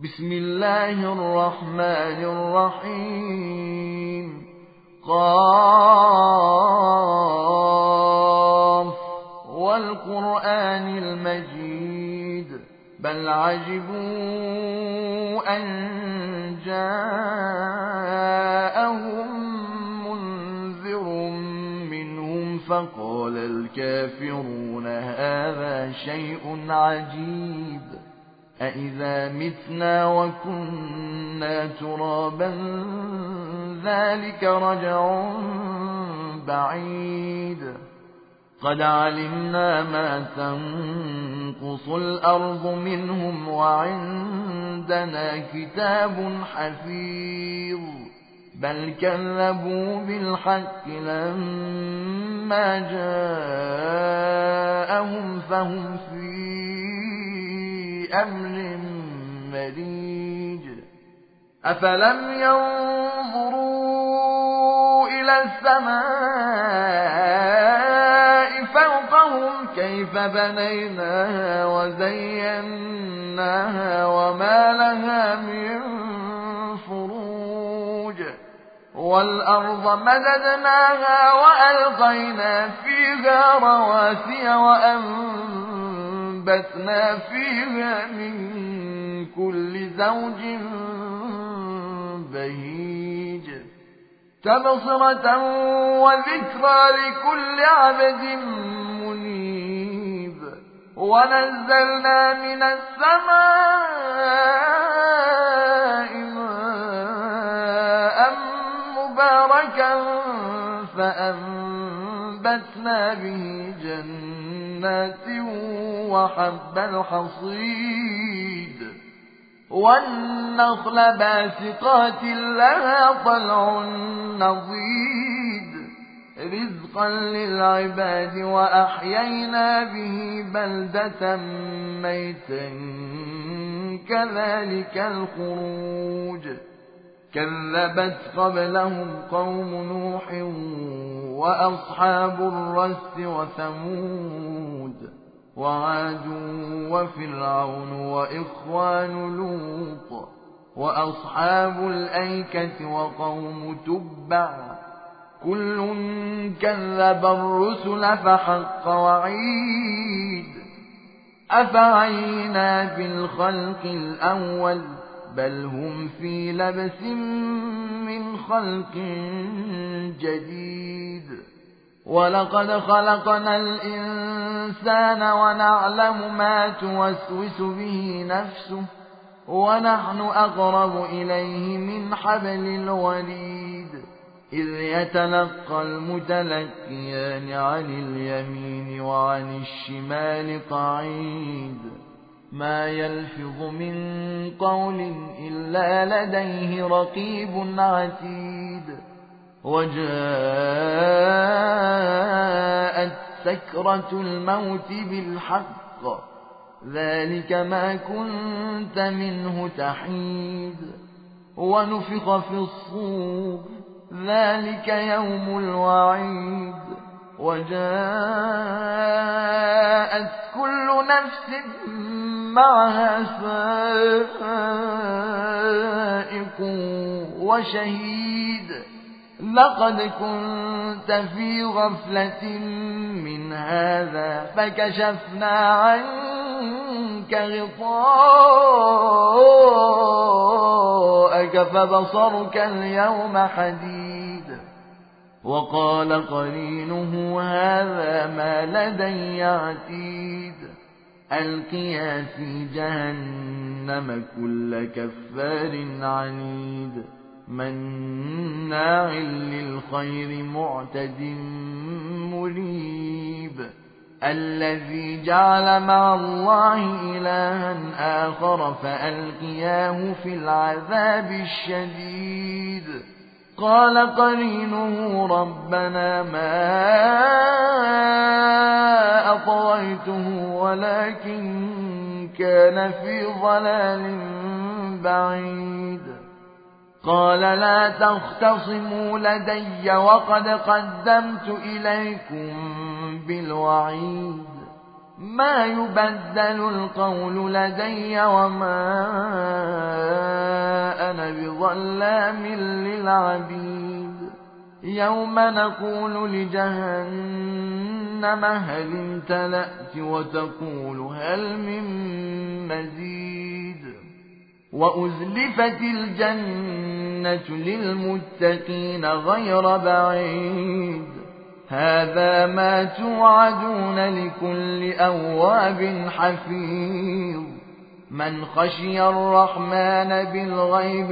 بسم الله الرحمن الرحيم. قاف والقرآن المجيد بل عجبوا أن جاءهم منذر منهم فقال الكافرون هذا شيء عجيب أإذا متنا وكنا ترابا ذلك رجع بعيد قد علمنا ما تنقص الأرض منهم وعندنا كتاب حفيظ بل كذبوا بالحق لما جاءهم فهم في أمر مريج أفلم ينظروا إلى السماء فوقهم كيف بنيناها وزيناها وما لها من فروج والأرض مددناها وألقينا فيها رواسي وأنبتنا فيها من كل زوج بهيج تبصرة وذكرى لكل عبد منيب ونزلنا من السماء ماء مباركا فأنبتنا به جنات وحب الحصيد والنخل باسقات لها طلع نضيد رزقا للعباد وأحيينا به بلدة ميتا كذلك الخروج كذبت قبلهم قوم نوح وأصحاب الرس وثمود وعاد وفرعون وإخوان لوط وأصحاب الأيكة وقوم تبع كل كذب الرسل فحق وعيد أفعينا بالخلق الأول بل هم في لبس من خلق جديد ولقد خلقنا الإنسان ونعلم ما توسوس به نفسه ونحن أقرب إليه من حبل الوريد إذ يتلقى المتلقيان عن اليمين وعن الشمال قعيد ما يلفظ من قول إلا لديه رقيب عتيد وجاءت سكرة الموت بالحق ذلك ما كنت منه تحيد ونفخ في الصور ذلك يوم الوعيد وجاءت كل نفس معها سائق وشهيد لقد كنت في غفلة من هذا فكشفنا عنك غطاءك فبصرك اليوم حديد وقال قرينه هذا ما لدي عتيد ألقيا في جهنم كل كفار عنيد مناع للخير معتد مريب الذي جعل مع الله إلها آخر فألقياه في العذاب الشديد قال قرينه ربنا ما أطغيته ولكن كان في ضلال بعيد قال لا تختصموا لدي وقد قدمت إليكم بالوعيد ما يبدل القول لدي وما بظلام للعبيد يوم نقول لجهنم هل امتلأت وتقول هل من مزيد وأزلفت الجنة للمتقين غير بعيد هذا ما توعدون لكل أواب حفيظ من خشي الرحمن بالغيب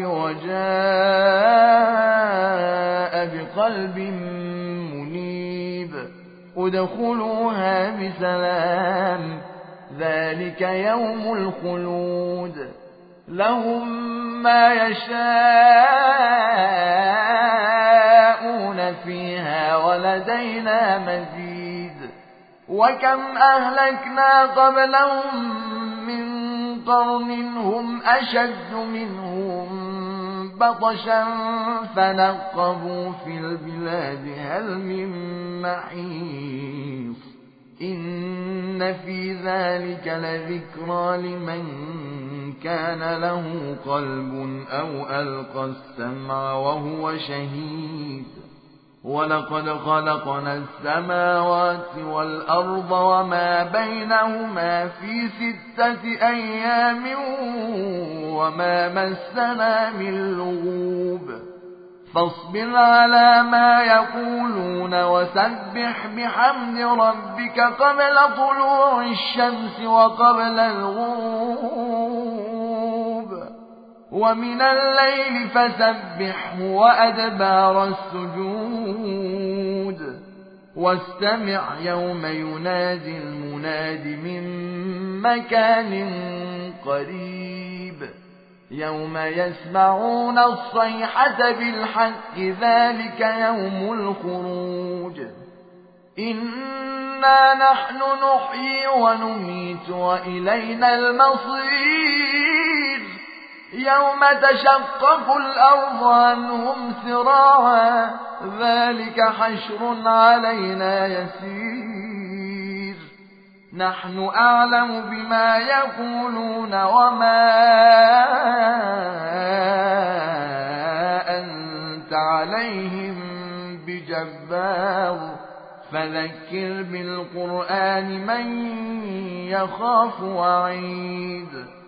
وجاء بقلب منيب ادخلوها بسلام ذلك يوم الخلود لهم ما يشاءون فيها ولدينا مزيد وكم أهلكنا قبلهم من قرن هم أشد منهم بطشا فنقبوا في البلاد هل من محيص إن في ذلك لذكرى لمن كان له قلب أو ألقى السمع وهو شهيد ولقد خلقنا السماوات والأرض وما بينهما في 6 أيام وما مسنا من لغوب فاصبر على ما يقولون وسبح بحمد ربك قبل طلوع الشمس وقبل الغروب ومن الليل فسبحه وأدبار السجود واستمع يوم ينادي المناد من مكان قريب يوم يسمعون الصيحة بالحق ذلك يوم الخروج إنا نحن نحيي ونميت وإلينا المصير يوم تشقق الأرض عنهم سراعا ذلك حشر علينا يسير نحن أعلم بما يقولون وما أنت عليهم بجبار فذكر بالقرآن من يخاف وعيد